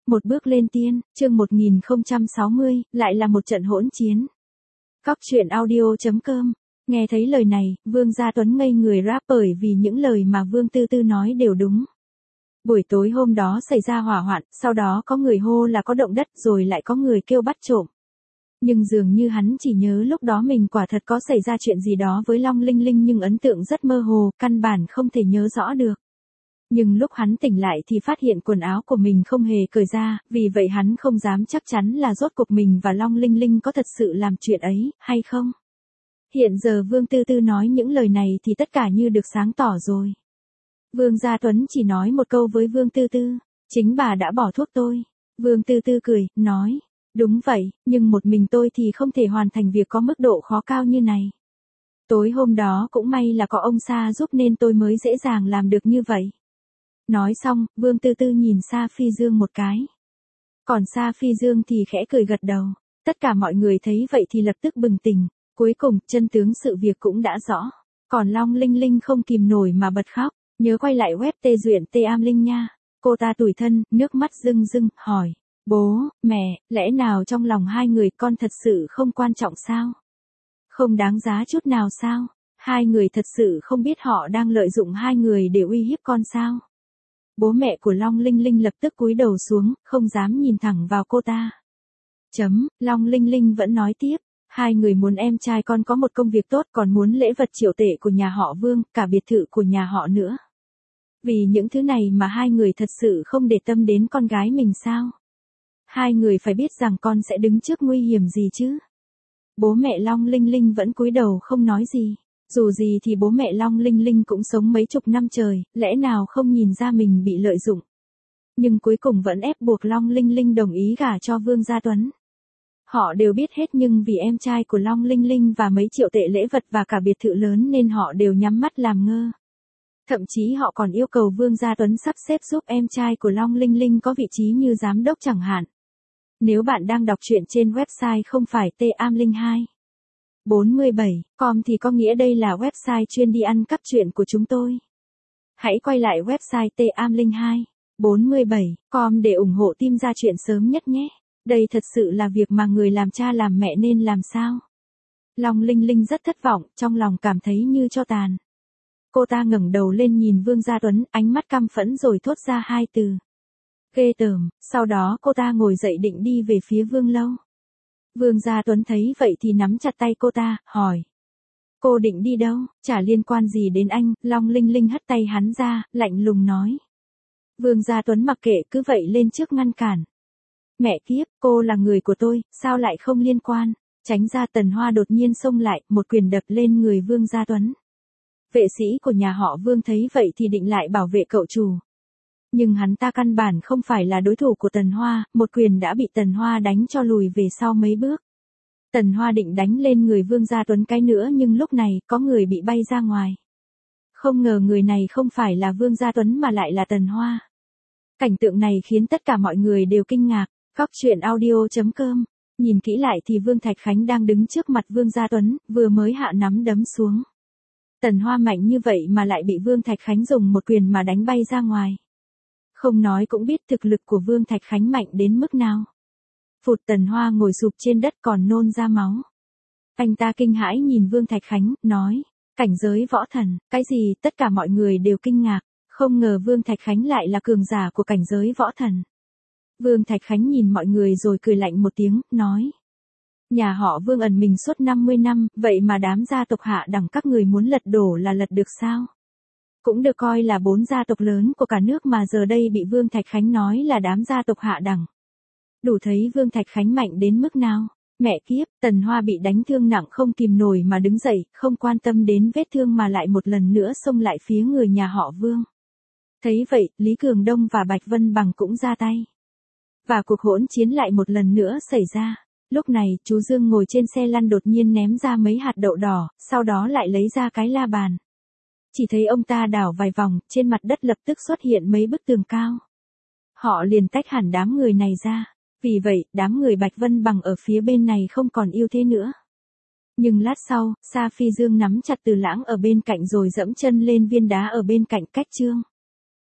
Một bước lên tiên, chương 1060, lại là một trận hỗn chiến. Cóc truyện audio.com. Nghe thấy lời này, Vương Gia Tuấn ngây người rap bởi vì những lời mà Vương Tư Tư nói đều đúng. Buổi tối hôm đó xảy ra hỏa hoạn, sau đó có người hô là có động đất rồi lại có người kêu bắt trộm. Nhưng dường như hắn chỉ nhớ lúc đó mình quả thật có xảy ra chuyện gì đó với Long Linh Linh nhưng ấn tượng rất mơ hồ, căn bản không thể nhớ rõ được. Nhưng lúc hắn tỉnh lại thì phát hiện quần áo của mình không hề cởi ra, vì vậy hắn không dám chắc chắn là rốt cuộc mình và Long Linh Linh có thật sự làm chuyện ấy, hay không. Hiện giờ Vương Tư Tư nói những lời này thì tất cả như được sáng tỏ rồi. Vương Gia Tuấn chỉ nói một câu với Vương Tư Tư, chính bà đã bỏ thuốc tôi. Vương Tư Tư cười, nói, đúng vậy, nhưng một mình tôi thì không thể hoàn thành việc có mức độ khó cao như này. Tối hôm đó cũng may là có ông Sa giúp nên tôi mới dễ dàng làm được như vậy. Nói xong, Vương Tư Tư nhìn Sa Phi Dương một cái. Còn Sa Phi Dương thì khẽ cười gật đầu. Tất cả mọi người thấy vậy thì lập tức bừng tỉnh. Cuối cùng, chân tướng sự việc cũng đã rõ. Còn Long Linh Linh không kìm nổi mà bật khóc. Nhớ quay lại web tê duyện tê am linh nha. Cô ta tủi thân, nước mắt rưng rưng, hỏi. Bố, mẹ, lẽ nào trong lòng hai người con thật sự không quan trọng sao? Không đáng giá chút nào sao? Hai người thật sự không biết họ đang lợi dụng hai người để uy hiếp con sao? Bố mẹ của Long Linh Linh lập tức cúi đầu xuống, không dám nhìn thẳng vào cô ta. Long Linh Linh vẫn nói tiếp, hai người muốn em trai con có một công việc tốt còn muốn lễ vật triệu tệ của nhà họ Vương, cả biệt thự của nhà họ nữa. Vì những thứ này mà hai người thật sự không để tâm đến con gái mình sao? Hai người phải biết rằng con sẽ đứng trước nguy hiểm gì chứ? Bố mẹ Long Linh Linh vẫn cúi đầu không nói gì. Dù gì thì bố mẹ Long Linh Linh cũng sống mấy chục năm trời, lẽ nào không nhìn ra mình bị lợi dụng. Nhưng cuối cùng vẫn ép buộc Long Linh Linh đồng ý gả cho Vương Gia Tuấn. Họ đều biết hết nhưng vì em trai của Long Linh Linh và mấy triệu tệ lễ vật và cả biệt thự lớn nên họ đều nhắm mắt làm ngơ. Thậm chí họ còn yêu cầu Vương Gia Tuấn sắp xếp giúp em trai của Long Linh Linh có vị trí như giám đốc chẳng hạn. Nếu bạn đang đọc truyện trên website không phải TAM02 47.com thì có nghĩa đây là website chuyên đi ăn cắp truyện của chúng tôi. Hãy quay lại website TAM02 47.com để ủng hộ team ra truyện sớm nhất nhé. Đây thật sự là việc mà người làm cha làm mẹ nên làm sao? Long Linh Linh rất thất vọng, trong lòng cảm thấy như tro tàn. Cô ta ngẩng đầu lên nhìn Vương Gia Tuấn, ánh mắt căm phẫn rồi thốt ra hai từ. Ghê tởm, sau đó cô ta ngồi dậy định đi về phía Vương Lâu. Vương Gia Tuấn thấy vậy thì nắm chặt tay cô ta, hỏi. Cô định đi đâu, chả liên quan gì đến anh, Long Linh Linh hất tay hắn ra, lạnh lùng nói. Vương Gia Tuấn mặc kệ cứ vậy lên trước ngăn cản. Mẹ kiếp, cô là người của tôi, sao lại không liên quan, tránh ra. Tần Hoa đột nhiên xông lại, một quyền đập lên người Vương Gia Tuấn. Vệ sĩ của nhà họ Vương thấy vậy thì định lại bảo vệ cậu chủ. Nhưng hắn ta căn bản không phải là đối thủ của Tần Hoa, một quyền đã bị Tần Hoa đánh cho lùi về sau mấy bước. Tần Hoa định đánh lên người Vương Gia Tuấn cái nữa nhưng lúc này có người bị bay ra ngoài. Không ngờ người này không phải là Vương Gia Tuấn mà lại là Tần Hoa. Cảnh tượng này khiến tất cả mọi người đều kinh ngạc. Cóc truyện audio.com. Nhìn kỹ lại thì Vương Thạch Khánh đang đứng trước mặt Vương Gia Tuấn, vừa mới hạ nắm đấm xuống. Tần Hoa mạnh như vậy mà lại bị Vương Thạch Khánh dùng một quyền mà đánh bay ra ngoài. Không nói cũng biết thực lực của Vương Thạch Khánh mạnh đến mức nào. Phụt, Tần Hoa ngồi sụp trên đất còn nôn ra máu. Anh ta kinh hãi nhìn Vương Thạch Khánh, nói, cảnh giới võ thần, cái gì, tất cả mọi người đều kinh ngạc, không ngờ Vương Thạch Khánh lại là cường giả của cảnh giới võ thần. Vương Thạch Khánh nhìn mọi người rồi cười lạnh một tiếng, nói. Nhà họ Vương ẩn mình suốt 50 năm, vậy mà đám gia tộc hạ đẳng các người muốn lật đổ là lật được sao? Cũng được coi là 4 gia tộc lớn của cả nước mà giờ đây bị Vương Thạch Khánh nói là đám gia tộc hạ đẳng. Đủ thấy Vương Thạch Khánh mạnh đến mức nào. Mẹ kiếp, Tần Hoa bị đánh thương nặng không kìm nổi mà đứng dậy, không quan tâm đến vết thương mà lại một lần nữa xông lại phía người nhà họ Vương. Thấy vậy, Lý Cường Đông và Bạch Vân Bằng cũng ra tay. Và cuộc hỗn chiến lại một lần nữa xảy ra. Lúc này, chú Dương ngồi trên xe lăn đột nhiên ném ra mấy hạt đậu đỏ, sau đó lại lấy ra cái la bàn. Chỉ thấy ông ta đảo vài vòng, trên mặt đất lập tức xuất hiện mấy bức tường cao. Họ liền tách hẳn đám người này ra. Vì vậy, đám người Bạch Vân Bằng ở phía bên này không còn yêu thế nữa. Nhưng lát sau, Sa Phi Dương nắm chặt Từ Lãng ở bên cạnh rồi dẫm chân lên viên đá ở bên cạnh cách Trương